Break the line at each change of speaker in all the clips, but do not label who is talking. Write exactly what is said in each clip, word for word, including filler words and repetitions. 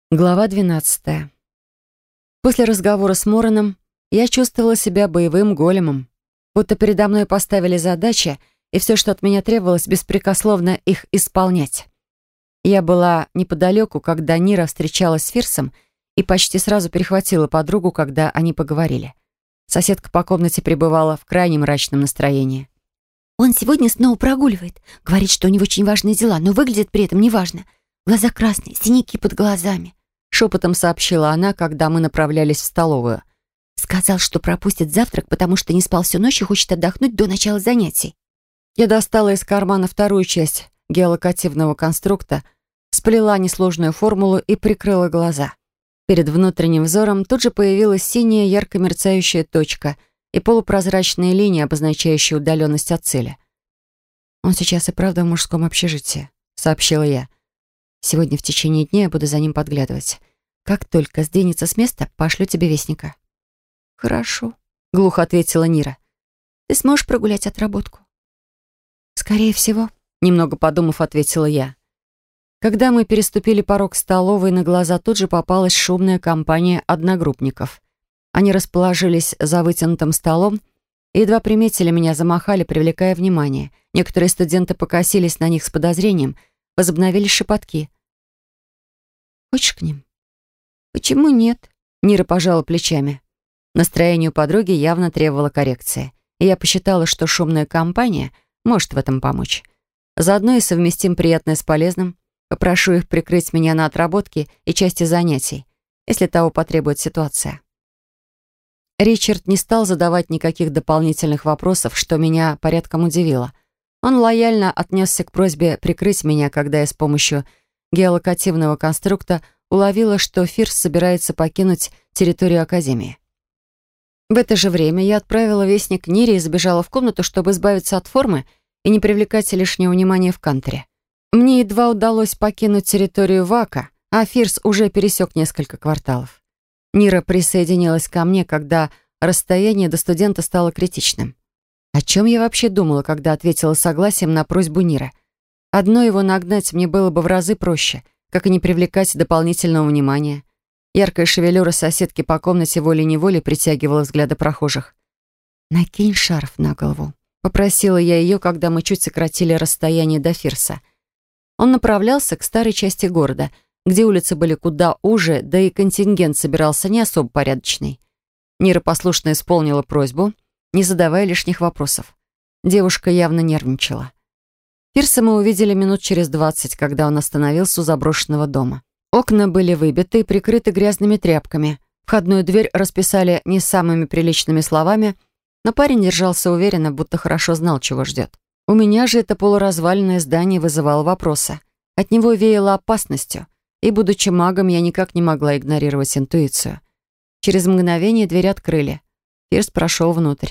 Глава двенадцатая. После разговора с Мороном я чувствовала себя боевым големом. Будто передо мной поставили задачи, и все, что от меня требовалось, беспрекословно их исполнять. Я была неподалеку, когда Нира встречалась с Фирсом, и почти сразу перехватила подругу, когда они поговорили. Соседка по комнате пребывала в крайне мрачном настроении.
«Он сегодня снова прогуливает. Говорит, что у него очень важные дела, но выглядит при этом неважно. Глаза красные, синяки под глазами».
Шепотом сообщила она, когда мы направлялись в столовую.
Сказал, что пропустит завтрак, потому что не спал всю ночь и хочет отдохнуть до начала занятий.
Я достала из кармана вторую часть геолокативного конструкта, сплела несложную формулу и прикрыла глаза. Перед внутренним взором тут же появилась синяя ярко мерцающая точка и полупрозрачные линии, обозначающие удаленность от цели. «Он сейчас и правда в мужском общежитии», — сообщила я. «Сегодня в течение дня я буду за ним подглядывать. Как только сдвинется с места, пошлю тебе вестника».
«Хорошо»,
— глухо ответила Нира.
«Ты сможешь прогулять отработку?»
«Скорее всего», — немного подумав, ответила я. Когда мы переступили порог столовой, на глаза тут же попалась шумная компания одногруппников. Они расположились за вытянутым столом и едва приметили меня, замахали, привлекая внимание. Некоторые студенты покосились на них с подозрением, возобновились шепотки. «Хочешь к ним?»
«Почему нет?»
Нира пожала плечами. Настроение у подруги явно требовало коррекции, и я посчитала, что шумная компания может в этом помочь. Заодно и совместим приятное с полезным. Попрошу их прикрыть меня на отработке и части занятий, если того потребует ситуация. Ричард не стал задавать никаких дополнительных вопросов, что меня порядком удивило. Он лояльно отнесся к просьбе прикрыть меня, когда я с помощью геолокативного конструкта уловила, что Фирс собирается покинуть территорию Академии. В это же время я отправила вестник Нире и забежала в комнату, чтобы избавиться от формы и не привлекать лишнего внимания в кантере. Мне едва удалось покинуть территорию Вака, а Фирс уже пересек несколько кварталов. Нира присоединилась ко мне, когда расстояние до студента стало критичным. О чем я вообще думала, когда ответила согласием на просьбу Нира? Одно его нагнать мне было бы в разы проще, как и не привлекать дополнительного внимания. Яркая шевелюра соседки по комнате волей-неволей притягивала взгляды прохожих. «Накинь шарф на голову», — попросила я ее, когда мы чуть сократили расстояние до Фирса. Он направлялся к старой части города, где улицы были куда уже, да и контингент собирался не особо порядочный. Нира послушно исполнила просьбу, не задавая лишних вопросов. Девушка явно нервничала. Фирса мы увидели минут через двадцать, когда он остановился у заброшенного дома. Окна были выбиты и прикрыты грязными тряпками. Входную дверь расписали не самыми приличными словами, но парень держался уверенно, будто хорошо знал, чего ждет. У меня же это полуразваленное здание вызывало вопросы. От него веяло опасностью, и, будучи магом, я никак не могла игнорировать интуицию. Через мгновение дверь открыли. Фирс прошел внутрь.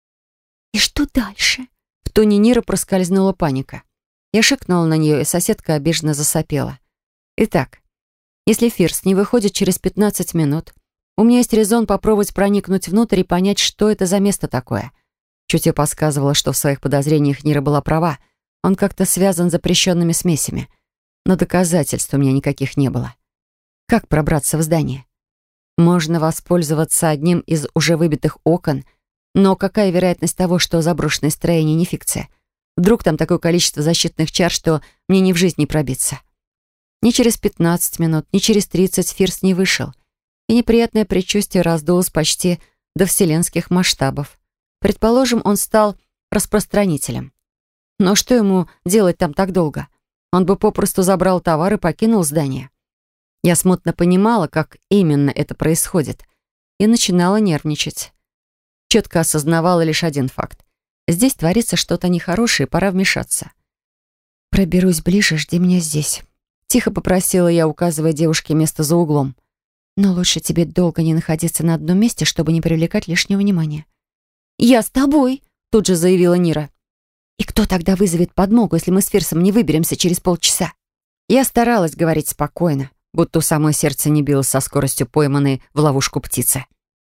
«И что дальше?»
В тоне Ниры проскользнула паника. Я шикнула на нее, и соседка обиженно засопела. Итак, если Фирс не выходит через пятнадцать минут, у меня есть резон попробовать проникнуть внутрь и понять, что это за место такое. Чутье подсказывало, что в своих подозрениях Нира была права. Он как-то связан с запрещенными смесями. Но доказательств у меня никаких не было. Как пробраться в здание? Можно воспользоваться одним из уже выбитых окон, но какая вероятность того, что заброшенное строение не фикция? Вдруг там такое количество защитных чар, что мне ни в жизнь не пробиться. Ни через пятнадцать минут, ни через тридцать Фирс не вышел. И неприятное предчувствие раздулось почти до вселенских масштабов. Предположим, он стал распространителем. Но что ему делать там так долго? Он бы попросту забрал товар и покинул здание. Я смутно понимала, как именно это происходит, и начинала нервничать. Четко осознавала лишь один факт. Здесь творится что-то нехорошее, пора вмешаться. «Проберусь ближе, жди меня здесь», — тихо попросила я, указывая девушке место за углом. «Но лучше тебе долго не находиться на одном месте, чтобы не привлекать лишнего внимания».
«Я с тобой», —
тут же заявила Нира.
«И кто тогда вызовет подмогу, если мы с Фирсом не выберемся через полчаса?»
Я старалась говорить спокойно, будто у самой сердце не билось со скоростью пойманной в ловушку птицы.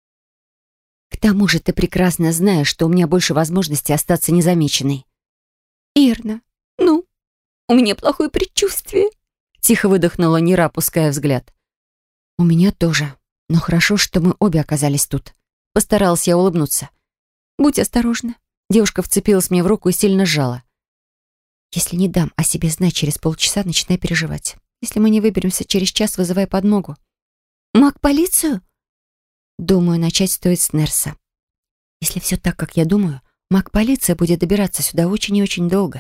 «К тому же ты прекрасно знаешь, что у меня больше возможности остаться незамеченной». «Ирна, ну, у меня плохое предчувствие», —
тихо выдохнула Нира, опуская взгляд.
У меня тоже. Но хорошо, что мы обе оказались тут. Постаралась я улыбнуться. Будь осторожна. Девушка вцепилась мне в руку и сильно сжала. Если не дам о себе знать через полчаса, начинай переживать. Если мы не выберемся через час, вызывай подмогу. Маг полицию? Думаю, начать стоит с Нерса. Если все так, как я думаю, маг полиция будет добираться сюда очень и очень долго.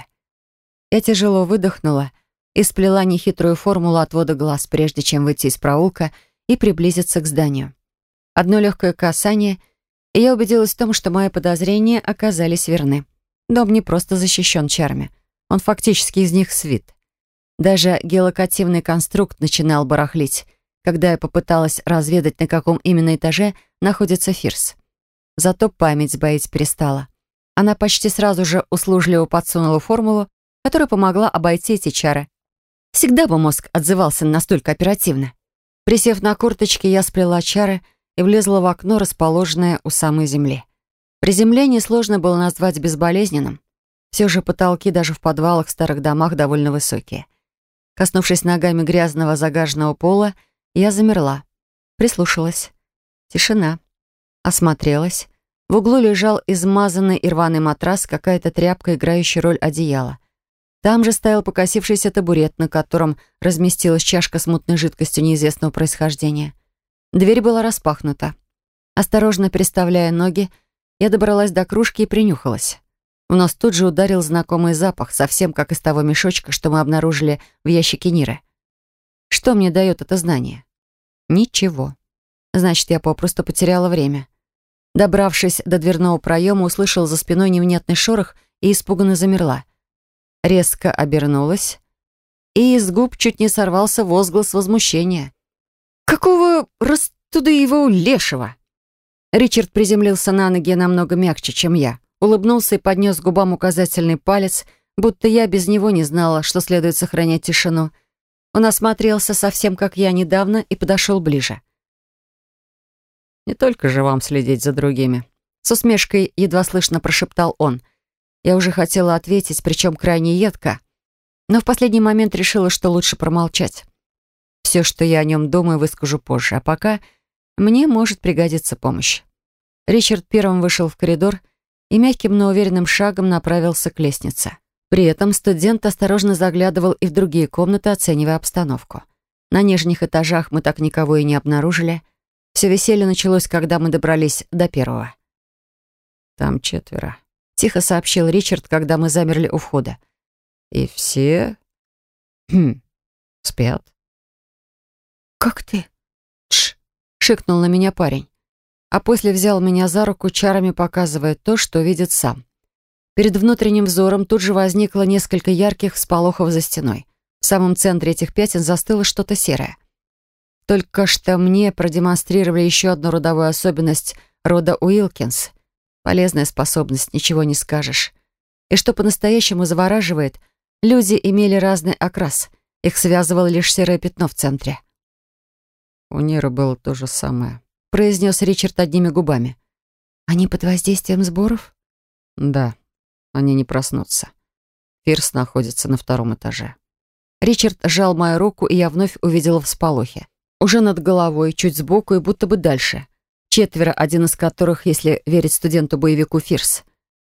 Я тяжело выдохнула и сплела нехитрую формулу отвода глаз, прежде чем выйти из проулка и приблизиться к зданию. Одно легкое касание, и я убедилась в том, что мои подозрения оказались верны. Дом не просто защищен чарами. Он фактически из них свит. Даже геолокативный конструкт начинал барахлить, когда я попыталась разведать, на каком именно этаже находится Фирс. Зато память сбоить перестала. Она почти сразу же услужливо подсунула формулу, которая помогла обойти эти чары. Всегда бы мозг отзывался настолько оперативно. Присев на курточке, я сплела чары и влезла в окно, расположенное у самой земли. Приземление сложно было назвать безболезненным. Все же потолки даже в подвалах в старых домах довольно высокие. Коснувшись ногами грязного загаженного пола, я замерла. Прислушалась. Тишина. Осмотрелась. В углу лежал измазанный и рваный матрас, какая-то тряпка, играющая роль одеяла. Там же стоял покосившийся табурет, на котором разместилась чашка с мутной жидкостью неизвестного происхождения. Дверь была распахнута. Осторожно переставляя ноги, я добралась до кружки и принюхалась. В нос тут же ударил знакомый запах, совсем как из того мешочка, что мы обнаружили в ящике Ниры. Что мне дает это знание? Ничего. Значит, я попросту потеряла время. Добравшись до дверного проема, услышала за спиной невнятный шорох и испуганно замерла. Резко обернулась, и из губ чуть не сорвался возглас возмущения. «Какого растуда его лешего?» Ричард приземлился на ноги намного мягче, чем я. Улыбнулся и поднес к губам указательный палец, будто я без него не знала, что следует сохранять тишину. Он осмотрелся совсем как я недавно и подошел ближе. «Не только же вам следить за другими», — с усмешкой едва слышно прошептал он. Я уже хотела ответить, причем крайне едко, но в последний момент решила, что лучше промолчать. Все, что я о нем думаю, выскажу позже, а пока мне может пригодиться помощь. Ричард первым вышел в коридор и мягким, но уверенным шагом направился к лестнице. При этом студент осторожно заглядывал и в другие комнаты, оценивая обстановку. На нижних этажах мы так никого и не обнаружили. Все веселье началось, когда мы добрались до первого. «Там четверо», — тихо сообщил Ричард, когда мы замерли у входа. «И все... Хм, спят».
«Как ты?»
«Тш!» — шикнул на меня парень. А после взял меня за руку, чарами показывая то, что видит сам. Перед внутренним взором тут же возникло несколько ярких всполохов за стеной. В самом центре этих пятен застыло что-то серое. Только что мне продемонстрировали еще одну родовую особенность рода Уилкинс. Полезная способность, ничего не скажешь. И что по-настоящему завораживает, люди имели разный окрас. Их связывало лишь серое пятно в центре. «У Ниры было то же самое», — произнес Ричард одними губами.
«Они под воздействием сборов?»
«Да, они не проснутся. Фирс находится на втором этаже». Ричард сжал мою руку, и я вновь увидела всполохи. Уже над головой, чуть сбоку и будто бы дальше. Четверо, один из которых, если верить студенту-боевику, Фирс.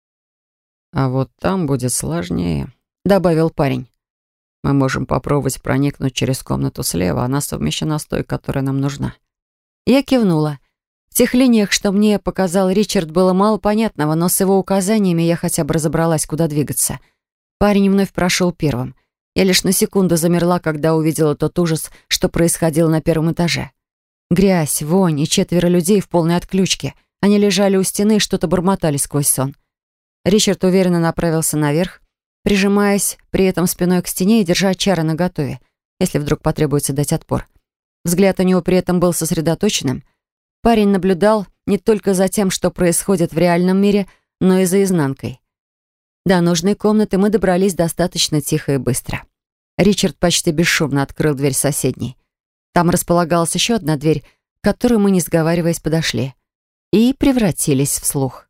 «А вот там будет сложнее», — добавил парень. «Мы можем попробовать проникнуть через комнату слева. Она совмещена с той, которая нам нужна». Я кивнула. В тех линиях, что мне показал Ричард, было мало понятного, но с его указаниями я хотя бы разобралась, куда двигаться. Парень вновь прошел первым. Я лишь на секунду замерла, когда увидела тот ужас, что происходило на первом этаже. Грязь, вонь и четверо людей в полной отключке. Они лежали у стены и что-то бормотали сквозь сон. Ричард уверенно направился наверх, прижимаясь при этом спиной к стене и держа чары наготове, если вдруг потребуется дать отпор. Взгляд у него при этом был сосредоточенным. Парень наблюдал не только за тем, что происходит в реальном мире, но и за изнанкой. До нужной комнаты мы добрались достаточно тихо и быстро. Ричард почти бесшумно открыл дверь соседней. Там располагалась еще одна дверь, к которой мы, не сговариваясь, подошли. И превратились в слух.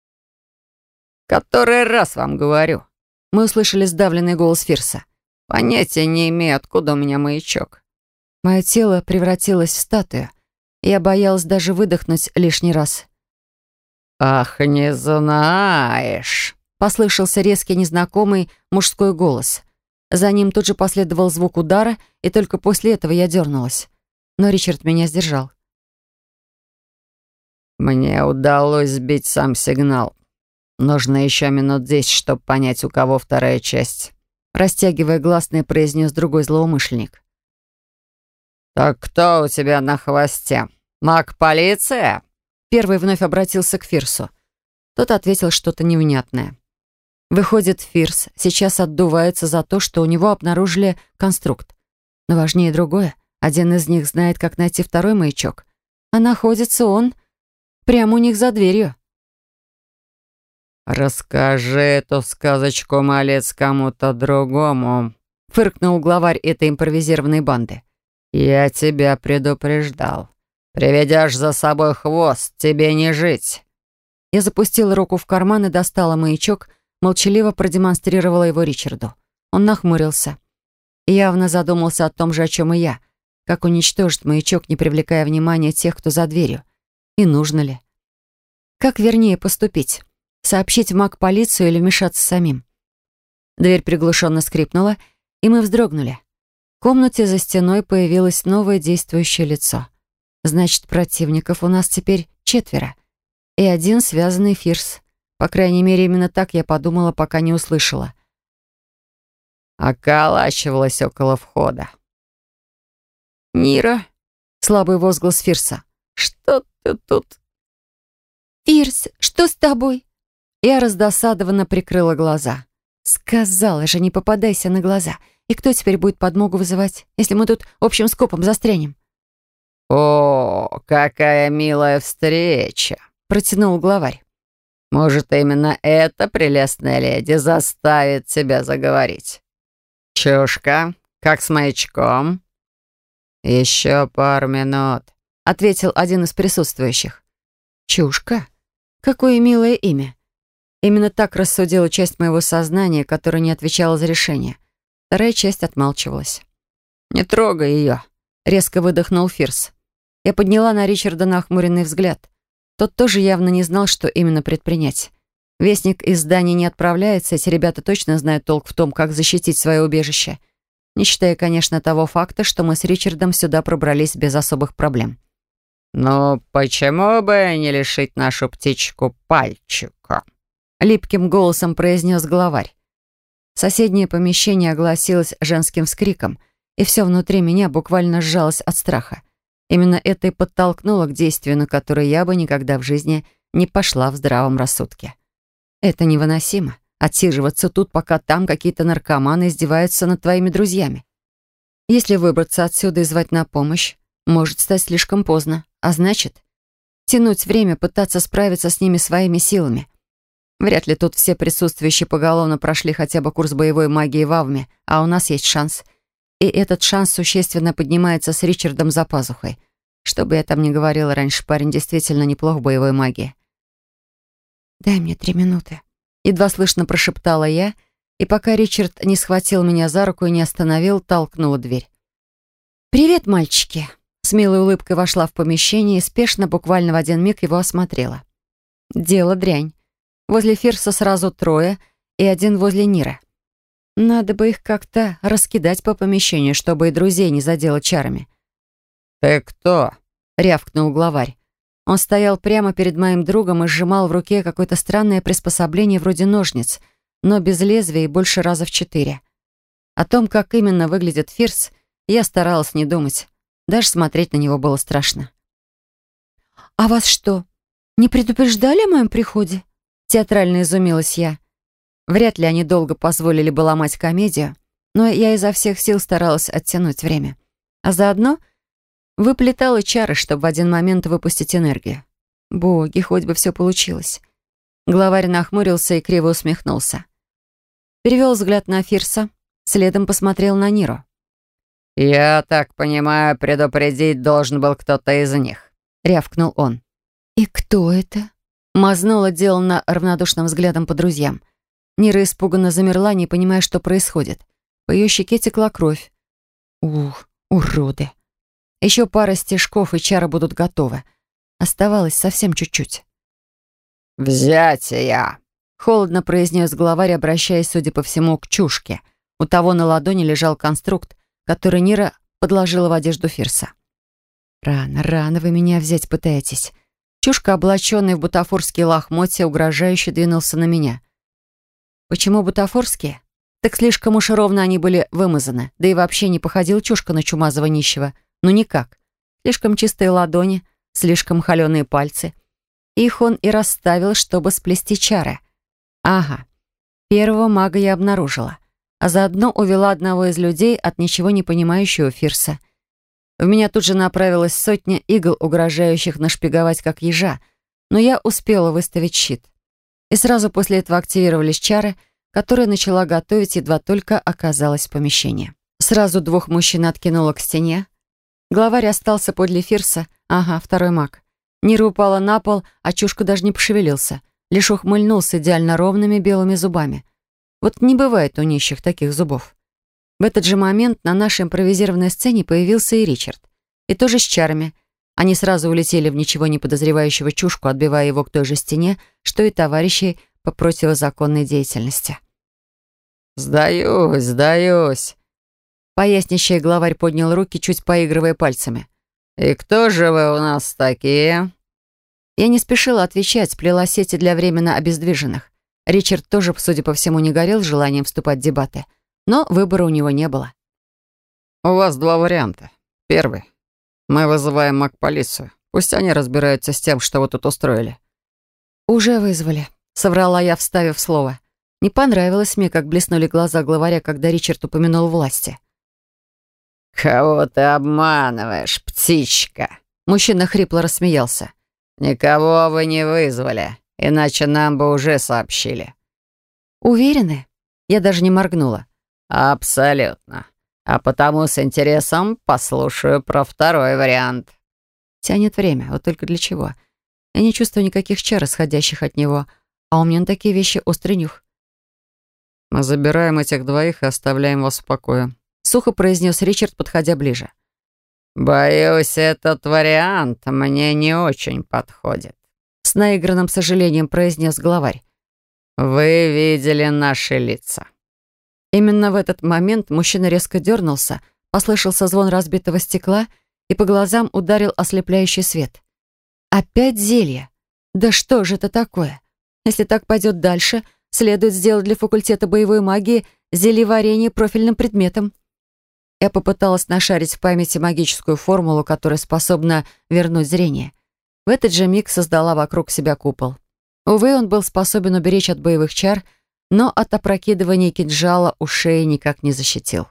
«Который раз вам говорю!» Мы услышали сдавленный голос Фирса. «Понятия не имею, откуда у меня маячок». Мое тело превратилось в статую. Я боялась даже выдохнуть лишний раз.
«Ах, не знаешь!»
— послышался резкий незнакомый мужской голос. За ним тут же последовал звук удара, и только после этого я дернулась. Но Ричард меня сдержал.
«Мне удалось сбить сам сигнал. Нужно еще минут десять, чтобы понять, у кого вторая часть», —
растягивая гласные, произнес другой злоумышленник.
«Так кто у тебя на хвосте? Маг-полиция?»
Первый вновь обратился к Фирсу. Тот ответил что-то невнятное. Выходит, Фирс сейчас отдувается за то, что у него обнаружили конструкт. Но важнее другое. Один из них знает, как найти второй маячок. А находится он прямо у них за дверью.
«Расскажи эту сказочку, малец, кому-то другому»,
— фыркнул главарь этой импровизированной банды.
«Я тебя предупреждал. Приведешь за собой хвост, тебе не жить».
Я запустила руку в карман и достала маячок, молчаливо продемонстрировала его Ричарду. Он нахмурился. И явно задумался о том же, о чем и я. Как уничтожить маячок, не привлекая внимания тех, кто за дверью? И нужно ли? Как вернее поступить? Сообщить в маг-полицию или вмешаться самим? Дверь приглушенно скрипнула, и мы вздрогнули. В комнате за стеной появилось новое действующее лицо. Значит, противников у нас теперь четверо. И один связанный Фирс. По крайней мере, именно так я подумала, пока не услышала.
Околачивалась около входа.
«Нира!» — слабый возглас Фирса.
«Что ты тут?»
«Фирс, что с тобой?» Я раздосадованно прикрыла глаза. «Сказала же, не попадайся на глаза. И кто теперь будет подмогу вызывать, если мы тут общим скопом застрянем?»
«О, какая милая встреча!» — протянул главарь. «Может, именно эта прелестная леди заставит тебя заговорить? Чушка, как с маячком?» «Еще пару минут», —
ответил один из присутствующих. «Чушка? Какое милое имя!» Именно так рассудила часть моего сознания, которая не отвечала за решение. Вторая часть отмалчивалась.
«Не трогай ее»,
— резко выдохнул Фирс. Я подняла на Ричарда нахмуренный взгляд. Тот тоже явно не знал, что именно предпринять. Вестник из здания не отправляется, эти ребята точно знают толк в том, как защитить свое убежище. Не считая, конечно, того факта, что мы с Ричардом сюда пробрались без особых проблем.
«Ну, почему бы не лишить нашу птичку пальчика?»
— липким голосом произнес главарь. Соседнее помещение огласилось женским вскриком, и все внутри меня буквально сжалось от страха. Именно это и подтолкнуло к действию, на которое я бы никогда в жизни не пошла в здравом рассудке. Это невыносимо — отсиживаться тут, пока там какие-то наркоманы издеваются над твоими друзьями. Если выбраться отсюда и звать на помощь, может стать слишком поздно, а значит, тянуть время, пытаться справиться с ними своими силами. Вряд ли тут все присутствующие поголовно прошли хотя бы курс боевой магии в Авме, а у нас есть шанс. И этот шанс существенно поднимается с Ричардом за пазухой. Что бы я там ни говорила раньше, парень действительно неплох в боевой магии. «Дай мне три минуты», — едва слышно прошептала я, и пока Ричард не схватил меня за руку и не остановил, толкнула дверь. «Привет, мальчики!» С милой улыбкой вошла в помещение и спешно, буквально в один миг, его осмотрела. Дело дрянь. Возле Фирса сразу трое и один возле Нира. Надо бы их как-то раскидать по помещению, чтобы и друзей не задело чарами.
«Ты кто?»
— рявкнул главарь. Он стоял прямо перед моим другом и сжимал в руке какое-то странное приспособление вроде ножниц, но без лезвия и больше раза в четыре. О том, как именно выглядит Фирс, я старалась не думать. Даже смотреть на него было страшно. «А вас что, не предупреждали о моем приходе?» — театрально изумилась я. Вряд ли они долго позволили бы ломать комедию, но я изо всех сил старалась оттянуть время. А заодно выплетала чары, чтобы в один момент выпустить энергию. Боги, хоть бы все получилось. Главарь нахмурился и криво усмехнулся. Перевел взгляд на Фирса, следом посмотрел на Ниру.
«Я так понимаю, предупредить должен был кто-то из них», — рявкнул он.
«И кто это?» — мазнула деланно равнодушным взглядом по друзьям. Нира испуганно замерла, не понимая, что происходит. По ее щеке текла кровь. «Ух, уроды!» Еще пара стежков, и чары будут готовы. Оставалось совсем чуть-чуть.
«Взятия!»
— холодно произнес главарь, обращаясь, судя по всему, к чушке. У того на ладони лежал конструкт, который Нира подложила в одежду Фирса. «Рано, рано вы меня взять пытаетесь». Чушка, облаченный в бутафорские лохмотья, угрожающе двинулся на меня. Почему бутафорские? Так слишком уж ровно они были вымазаны, да и вообще не походил Чушка на чумазого нищего. Ну никак. Слишком чистые ладони, слишком холеные пальцы. Их он и расставил, чтобы сплести чары. Ага, первого мага я обнаружила, а заодно увела одного из людей от ничего не понимающего Фирса. В меня тут же направилась сотня игл, угрожающих нашпиговать как ежа, но я успела выставить щит. И сразу после этого активировались чары, которые начала готовить, едва только оказалась в помещении. Сразу двух мужчин откинула к стене. Главарь остался подле Фирса, ага, второй маг. Нира упала на пол, а Чушка даже не пошевелился, лишь ухмыльнулся идеально ровными белыми зубами. Вот не бывает у нищих таких зубов. В этот же момент на нашей импровизированной сцене появился и Ричард. И тоже с чарами. Они сразу улетели в ничего не подозревающего Чушку, отбивая его к той же стене, что и товарищей по противозаконной деятельности.
«Сдаюсь, сдаюсь!»
Пояснящий главарь поднял руки, чуть поигрывая пальцами.
«И кто же вы у нас такие?»
Я не спешила отвечать, сплела сети для временно обездвиженных. Ричард тоже, судя по всему, не горел желанием вступать в дебаты. Но выбора у него не было.
«У вас два варианта. Первый. Мы вызываем маг-полицию. Пусть они разбираются с тем, что вы тут устроили».
«Уже вызвали», — соврала я, вставив слово. Не понравилось мне, как блеснули глаза главаря, когда Ричард упомянул власти.
«Кого ты обманываешь, птичка?»
Мужчина хрипло рассмеялся.
«Никого вы не вызвали, иначе нам бы уже сообщили».
«Уверены?» Я даже не моргнула.
«Абсолютно. А потому с интересом послушаю про второй вариант».
Тянет время, вот только для чего? Я не чувствую никаких чар, исходящих от него, а у меня на такие вещи острый нюх.
«Мы забираем этих двоих и оставляем вас в покое»,
— сухо произнес Ричард, подходя ближе.
«Боюсь, этот вариант мне не очень подходит»,
— с наигранным сожалением произнес главарь.
«Вы видели наши лица».
Именно в этот момент мужчина резко дернулся, послышался звон разбитого стекла, и по глазам ударил ослепляющий свет. «Опять зелье? Да что же это такое? Если так пойдет дальше, следует сделать для факультета боевой магии зельеварение профильным предметом». Я попыталась нашарить в памяти магическую формулу, которая способна вернуть зрение. В этот же миг создала вокруг себя купол. Увы, он был способен уберечь от боевых чар, но от опрокидывания кинжала у шеи никак не защитил.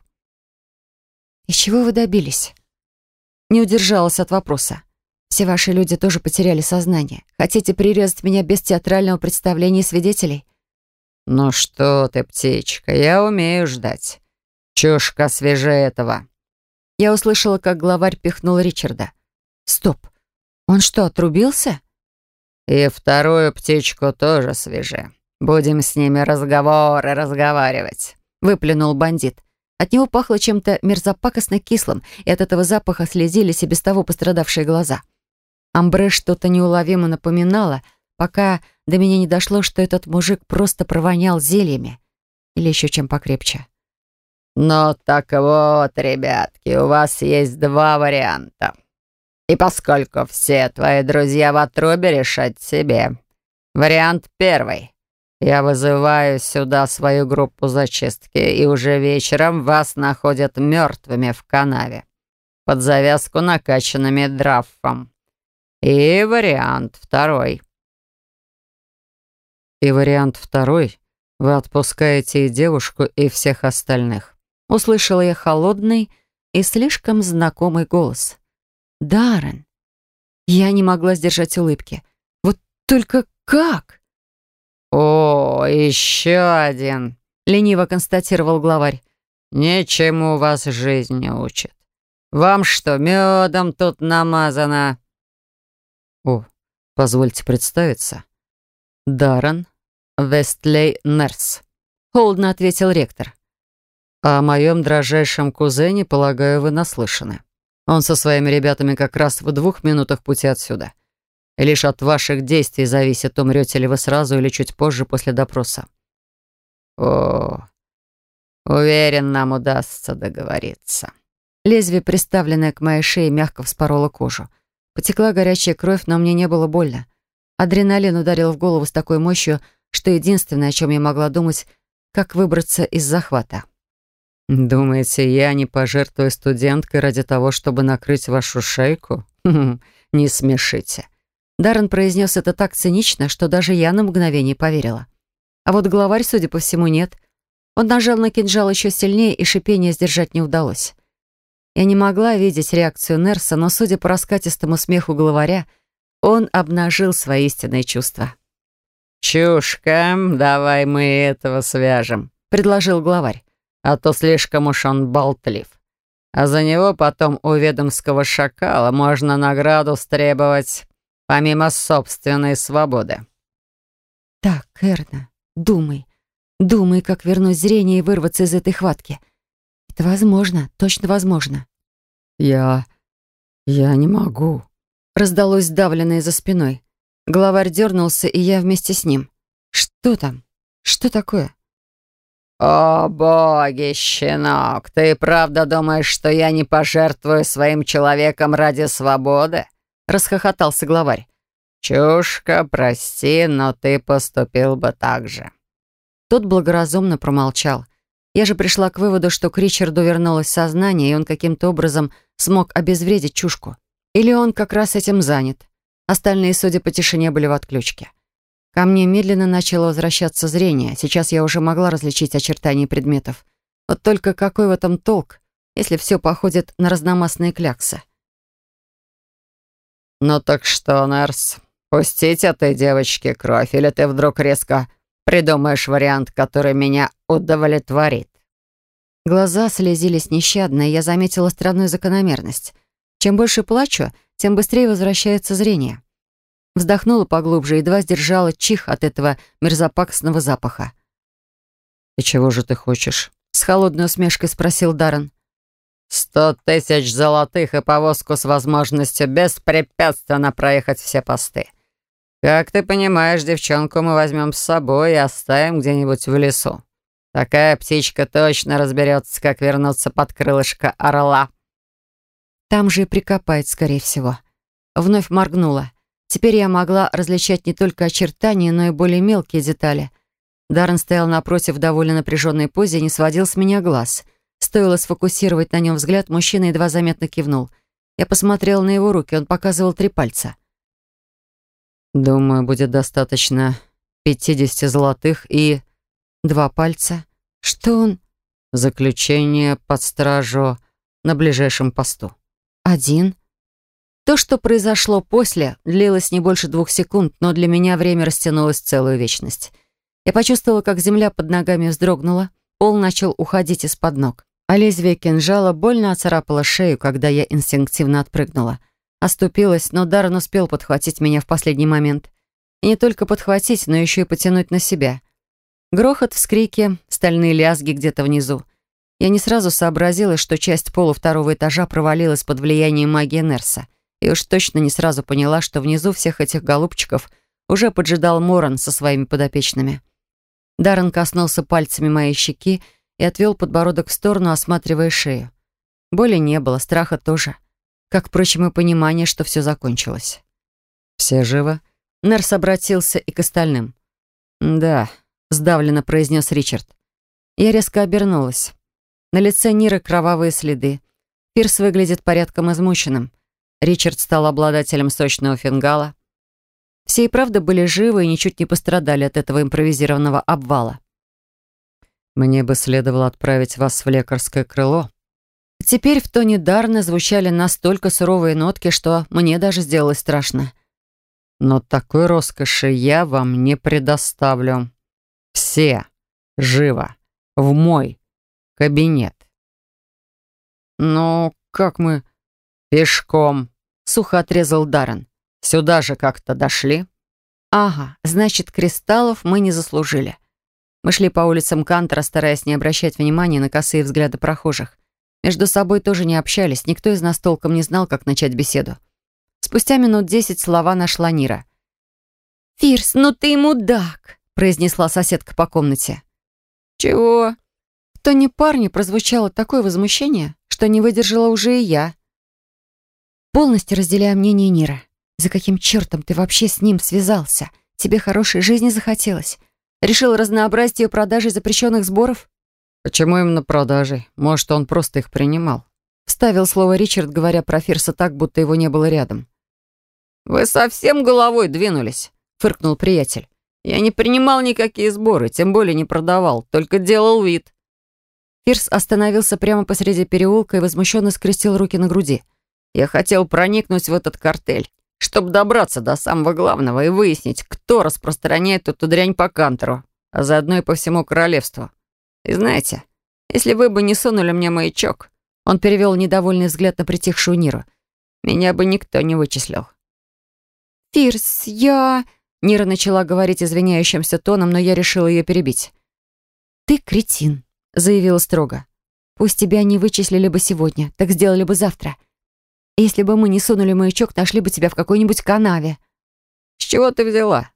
«И чего вы добились?» Не удержалась от вопроса. «Все ваши люди тоже потеряли сознание. Хотите прирезать меня без театрального представления свидетелей?»
«Ну что ты, птичка, я умею ждать. Чушка свеже этого».
Я услышала, как главарь пихнул Ричарда. «Стоп, он что, отрубился?»
«И вторую птичку тоже свеже. Будем с ними разговоры разговаривать»,
— выплюнул бандит. От него пахло чем-то мерзопакостно кислым, и от этого запаха слезились и без того пострадавшие глаза. Амбре что-то неуловимо напоминало, пока до меня не дошло, что этот мужик просто провонял зельями. Или еще чем покрепче.
«Ну так вот, ребятки, у вас есть два варианта. И поскольку все твои друзья в отрубе, решать себе. Вариант первый. Я вызываю сюда свою группу зачистки, и уже вечером вас находят мертвыми в канаве, под завязку накачанными драффом. И вариант второй.
И вариант второй. Вы отпускаете и девушку, и всех остальных. Услышала я холодный и слишком знакомый голос. Даррен. Я не могла сдержать улыбки. Вот только как?
«О, еще один», —
лениво констатировал главарь.
«Ничему вас жизнь не учит. Вам что, медом тут намазано?»
«О, позвольте представиться. Даррен Вестлей Нерс», — холодно ответил ректор. «О моем дрожайшем кузене, полагаю, вы наслышаны». Он со своими ребятами как раз в двух минутах пути отсюда. И лишь от ваших действий зависит, умрете ли вы сразу или чуть позже после допроса.
О, уверен, нам удастся договориться.
Лезвие, приставленное к моей шее, мягко вспороло кожу. Потекла горячая кровь, но мне не было больно. Адреналин ударил в голову с такой мощью, что единственное, о чем я могла думать, как выбраться из захвата. «Думаете, я не пожертвую студенткой ради того, чтобы накрыть вашу шейку? Не смешите». Даррен произнес это так цинично, что даже я на мгновение поверила. А вот главарь, судя по всему, нет. Он нажал на кинжал еще сильнее, и шипение сдержать не удалось. Я не могла видеть реакцию Нерса, но, судя по раскатистому смеху главаря, он обнажил свои истинные чувства.
«Чушка, давай мы этого свяжем», — предложил главарь. «А то слишком уж он болтлив. А за него потом у ведомского шакала можно награду стребовать, помимо собственной свободы».
«Так, Эрна, думай. Думай, как вернуть зрение и вырваться из этой хватки. Это возможно, точно возможно». «Я... я не могу», — раздалось сдавленное за спиной. Главарь дернулся, и я вместе с ним. «Что там? Что такое?»
«О, боги, щенок, ты правда думаешь, что я не пожертвую своим человеком ради свободы?» — расхохотался главарь. «Чушка, прости, но ты поступил бы так же».
Тот благоразумно промолчал. Я же пришла к выводу, что к Ричарду вернулось сознание, и он каким-то образом смог обезвредить чушку. Или он как раз этим занят. Остальные, судя по тишине, были в отключке. Ко мне медленно начало возвращаться зрение. Сейчас я уже могла различить очертания предметов. Вот только какой в этом толк, если все походит на разномастные кляксы?
«Ну так что, Нерс, пустить этой девочке кровь, или ты вдруг резко придумаешь вариант, который меня удовлетворит?»
Глаза слезились нещадно, и я заметила странную закономерность. Чем больше плачу, тем быстрее возвращается зрение. Вздохнула поглубже, едва сдержала чих от этого мерзопакостного запаха. «И чего же ты хочешь?» — с холодной усмешкой спросил Даррен.
«Сто тысяч золотых и повозку с возможностью беспрепятственно проехать все посты. Как ты понимаешь, девчонку мы возьмем с собой и оставим где-нибудь в лесу. Такая птичка точно разберется, как вернуться под крылышко орла».
«Там же и прикопает, скорее всего». Вновь моргнула. Теперь я могла различать не только очертания, но и более мелкие детали. Даррен стоял напротив в довольно напряженной позе и не сводил с меня глаз. Стоило сфокусировать на нем взгляд, мужчина едва заметно кивнул. Я посмотрела на его руки, он показывал три пальца. «Думаю, будет достаточно пятидесяти золотых и...» «Два пальца. Что он...» «Заключение под стражу на ближайшем посту». «Один?» То, что произошло после, длилось не больше двух секунд, но для меня время растянулось в целую вечность. Я почувствовала, как земля под ногами вздрогнула, пол начал уходить из-под ног, а лезвие кинжала больно оцарапало шею, когда я инстинктивно отпрыгнула. Оступилась, но Даррен успел подхватить меня в последний момент. И не только подхватить, но еще и потянуть на себя. Грохот, вскрики, стальные лязги где-то внизу. Я не сразу сообразила, что часть пола второго этажа провалилась под влиянием магии Нерса. И уж точно не сразу поняла, что внизу всех этих голубчиков уже поджидал Моран со своими подопечными. Даррен коснулся пальцами моей щеки и отвел подбородок в сторону, осматривая шею. Боли не было, страха тоже. Как, впрочем, и понимание, что все закончилось. «Все живы?» Нерс обратился и к остальным. «Да», — сдавленно произнес Ричард. Я резко обернулась. На лице Ниры кровавые следы. Пирс выглядит порядком измученным. Ричард стал обладателем сочного фингала. Все и правда были живы и ничуть не пострадали от этого импровизированного обвала. «Мне бы следовало отправить вас в лекарское крыло». Теперь в тоне Даррена звучали настолько суровые нотки, что мне даже сделалось страшно. «Но такой роскоши я вам не предоставлю. Все живо в мой кабинет». «Ну, как мы...» «Пешком», — сухо отрезал Даррен. «Сюда же как-то дошли». «Ага, значит, кристаллов мы не заслужили». Мы шли по улицам Кантера, стараясь не обращать внимания на косые взгляды прохожих. Между собой тоже не общались, никто из нас толком не знал, как начать беседу. Спустя минут десять слова нашла Нира. «Фирс, ну ты мудак!» — произнесла соседка по комнате. «Чего?» В тоне парня прозвучало такое возмущение, что не выдержала уже и я. «Полностью разделяю мнение Нира. За каким чертом ты вообще с ним связался? Тебе хорошей жизни захотелось? Решил разнообразить ее продажей запрещенных сборов?»
«Почему именно продажей? Может, он просто их принимал?»
Вставил слово Ричард, говоря про Фирса так, будто его не было рядом.
«Вы совсем головой двинулись?» — фыркнул приятель. «Я не принимал никакие сборы, тем более не продавал, только делал вид».
Фирс остановился прямо посреди переулка и возмущенно скрестил руки на груди.
«Я хотел проникнуть в этот картель, чтобы добраться до самого главного и выяснить, кто распространяет эту дрянь по Кантору, а заодно и по всему королевству. И знаете, если вы бы не сунули мне маячок...»
Он перевел недовольный взгляд на притихшую Ниру.
«Меня бы никто не вычислил».
«Фирс, я...» Нира начала говорить извиняющимся тоном, но я решила ее перебить. «Ты кретин», — заявила строго. «Пусть тебя не вычислили бы сегодня, так сделали бы завтра. Если бы мы не сунули маячок, нашли бы тебя в какой-нибудь канаве».
«С чего ты взяла?»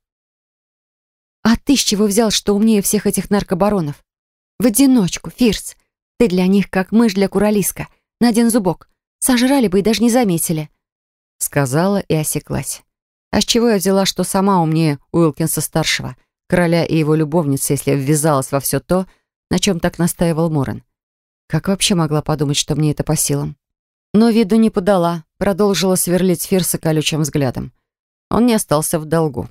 «А ты с чего взял, что умнее всех этих наркобаронов? В одиночку, Фирс. Ты для них как мышь для куралиска. На один зубок. Сожрали бы и даже не заметили». Сказала и осеклась. А с чего я взяла, что сама умнее Уилкинса-старшего, короля и его любовницы, если ввязалась во все то, на чем так настаивал Моран? Как вообще могла подумать, что мне это по силам? Но виду не подала, продолжила сверлить Фирса колючим взглядом. Он не остался в долгу.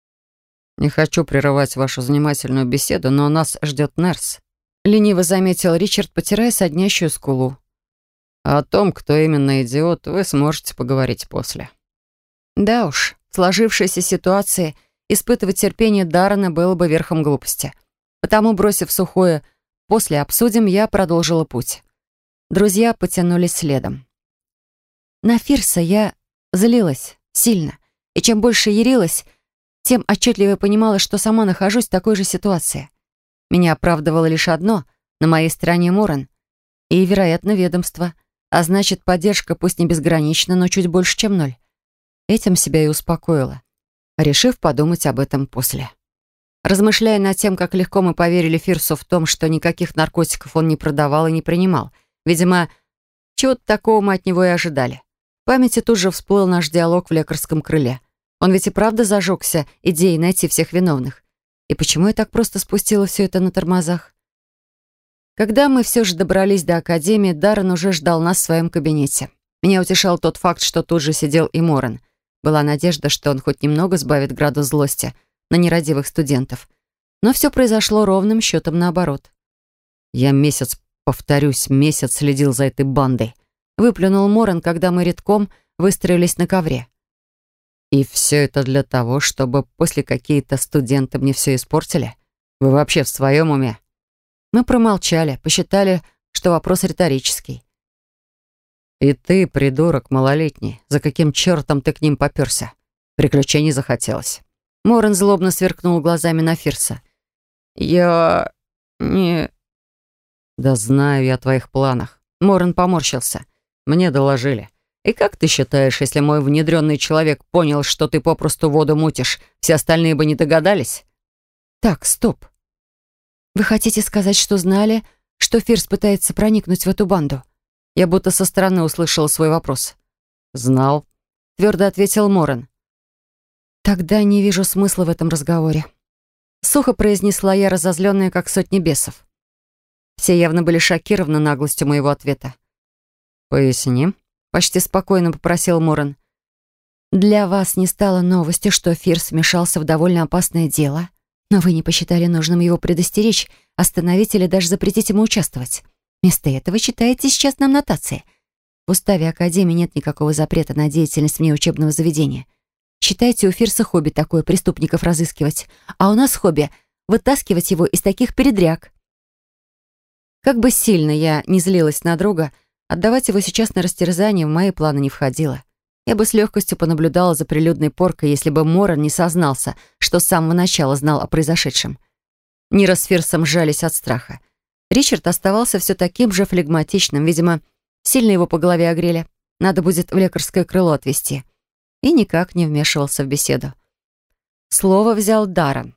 «Не хочу прерывать вашу занимательную беседу, но нас ждет Нерс», —
лениво заметил Ричард, потирая соднящую скулу.
«А о том, кто именно идиот, вы сможете поговорить после».
Да уж, в сложившейся ситуации испытывать терпение Даррена было бы верхом глупости. Потому, бросив сухое «после обсудим», я продолжила путь. Друзья потянулись следом. На Фирса я злилась сильно, и чем больше ярилась, тем отчетливее понимала, что сама нахожусь в такой же ситуации. Меня оправдывало лишь одно — на моей стороне Моран и, вероятно, ведомство, а значит, поддержка пусть не безгранична, но чуть больше, чем ноль. Этим себя и успокоила, решив подумать об этом после. Размышляя над тем, как легко мы поверили Фирсу в том, что никаких наркотиков он не продавал и не принимал, видимо, чего-то такого мы от него и ожидали. В памяти тут же всплыл наш диалог в лекарском крыле. Он ведь и правда зажегся идеей найти всех виновных. И почему я так просто спустила все это на тормозах? Когда мы все же добрались до академии, Даррен уже ждал нас в своем кабинете. Меня утешал тот факт, что тут же сидел и Моран. Была надежда, что он хоть немного сбавит градус злости на нерадивых студентов. Но все произошло ровным счетом наоборот.
«Я месяц, повторюсь, месяц следил за этой бандой»,
выплюнул Моран, когда мы редком выстроились на ковре.
«И все это для того, чтобы после какие-то студенты мне все испортили? Вы вообще в своем уме?»
Мы промолчали, посчитали, что вопрос риторический.
«И ты, придурок малолетний, за каким чертом ты к ним попёрся? Приключений захотелось».
Моран злобно сверкнул глазами на Фирса.
«Я... не...»
«Да знаю я о твоих планах». Моран поморщился.
«Мне доложили. И как ты считаешь, если мой внедренный человек понял, что ты попросту воду мутишь, все остальные бы не догадались?»
«Так, стоп. Вы хотите сказать, что знали, что Фирс пытается проникнуть в эту банду?» Я будто со стороны услышала свой вопрос.
«Знал»,
— твердо ответил Моран. «Тогда не вижу смысла в этом разговоре». Сухо произнесла я, разозленная, как сотни бесов. Все явно были шокированы наглостью моего ответа.
«Поясни»,
— почти спокойно попросил Моран. «Для вас не стало новостью, что Фирс вмешался в довольно опасное дело, но вы не посчитали нужным его предостеречь, остановить или даже запретить ему участвовать. Вместо этого читаете сейчас нам нотации. В уставе Академии нет никакого запрета на деятельность вне учебного заведения. Считайте, у Фирса хобби такое — преступников разыскивать, а у нас хобби — вытаскивать его из таких передряг». Как бы сильно я не злилась на друга, отдавать его сейчас на растерзание в мои планы не входило. Я бы с легкостью понаблюдала за прилюдной поркой, если бы Моран не сознался, что с самого начала знал о произошедшем. Нира с Фирсом сжались от страха. Ричард оставался все таким же флегматичным, видимо, Сильно его по голове огрели. Надо будет в лекарское крыло отвезти. И никак не вмешивался в беседу. Слово взял Даррен.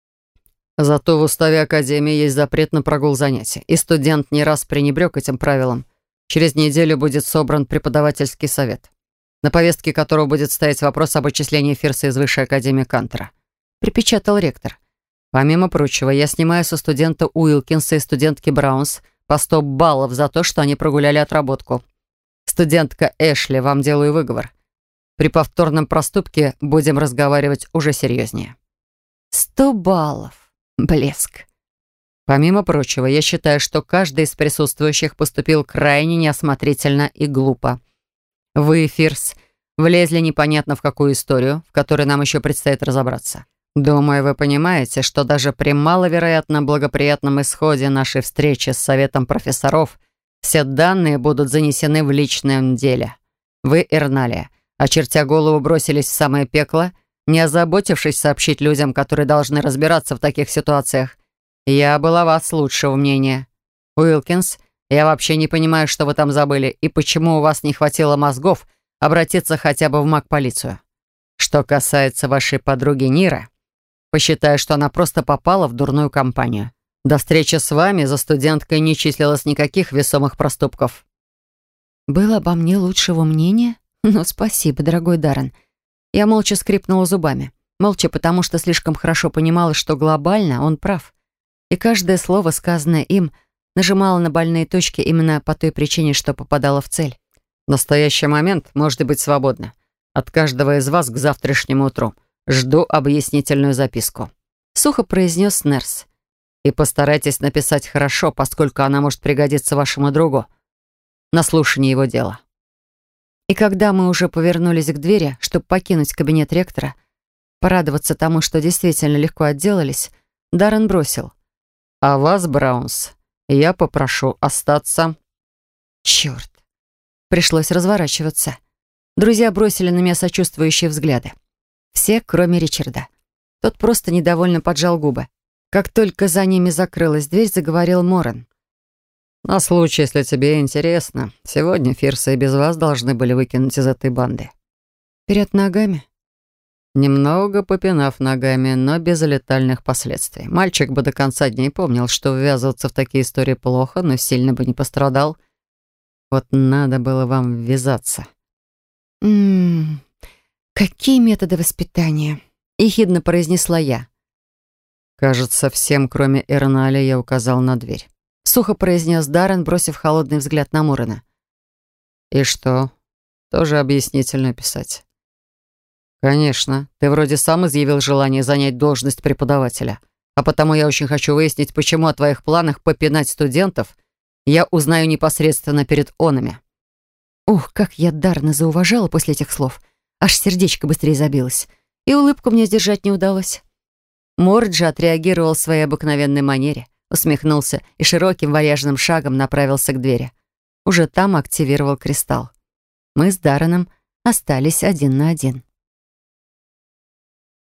Зато в уставе Академии есть запрет на прогул занятий, и студент не раз пренебрег этим правилам. Через неделю будет собран преподавательский совет, на повестке которого будет стоять вопрос об отчислении Фирса из Высшей Академии Кантера. Припечатал ректор. Помимо прочего, я снимаю со студента Уилкинса и студентки Браунс по сто баллов за то, что они прогуляли отработку. Студентка Эшли, вам делаю выговор. При повторном проступке будем разговаривать уже серьезнее.
Сто баллов. Блеск.
Помимо прочего, я считаю, что каждый из присутствующих поступил крайне неосмотрительно и глупо. Вы, Фирс, влезли непонятно в какую историю, в которой нам еще предстоит разобраться. Думаю, вы понимаете, что даже при маловероятно благоприятном исходе нашей встречи с Советом профессоров все данные будут занесены в личном деле. Вы, Эрналия, очертя голову, бросились в самое пекло, не озаботившись сообщить людям, которые должны разбираться в таких ситуациях. Я была вас лучшего мнения. Уилкинс, я вообще не понимаю, что вы там забыли, и почему у вас не хватило мозгов обратиться хотя бы в маг-полицию. Что касается вашей подруги Ниры, посчитаю, что она просто попала в дурную компанию. До встречи с вами за студенткой не числилось никаких весомых проступков.
Было обо мне лучшего мнения? Ну, спасибо, дорогой Даррен. Я молча скрипнула зубами. Молча, потому что слишком хорошо понимала, что глобально он прав. И каждое слово, сказанное им, нажимало на больные точки именно по той причине, что попадало в цель.
В настоящий момент можете быть свободны. От каждого из вас к завтрашнему утру. Жду объяснительную записку.
Сухо произнес Нерс.
И постарайтесь написать хорошо, поскольку она может пригодиться вашему другу на слушании его дела.
И когда мы уже повернулись к двери, чтобы покинуть кабинет ректора, порадоваться тому, что действительно легко отделались, Даррен бросил.
А вас, Браунс, я попрошу остаться.
Черт. Пришлось разворачиваться. Друзья бросили на меня сочувствующие взгляды. Все, кроме Ричарда. Тот просто недовольно поджал губы. Как только за ними закрылась дверь, заговорил Моран.
На случай, если тебе интересно, сегодня Фирса и без вас должны были выкинуть из этой банды.
Вперед ногами?
Немного попинав ногами, но без летальных последствий. Мальчик бы до конца дней помнил, что ввязываться в такие истории плохо, но сильно бы не пострадал. Вот надо было вам ввязаться.
«Ммм, какие методы воспитания?» — ехидно произнесла я.
«Кажется, всем, кроме Эрнали, я указал на дверь»,
— сухо произнес Даррен, бросив холодный взгляд на Морана.
«И что? Тоже объяснительно писать?» «Конечно. Ты вроде сам изъявил желание занять должность преподавателя. А потому я очень хочу выяснить, почему о твоих планах попинать студентов я узнаю непосредственно перед онами».
Ух, как я Даррена зауважала после этих слов. Аж сердечко быстрее забилось. И улыбку мне сдержать не удалось. Морджи отреагировал в своей обыкновенной манере, усмехнулся и широким вальяжным шагом направился к двери. Уже там активировал кристалл. Мы с Дарреном остались один на один.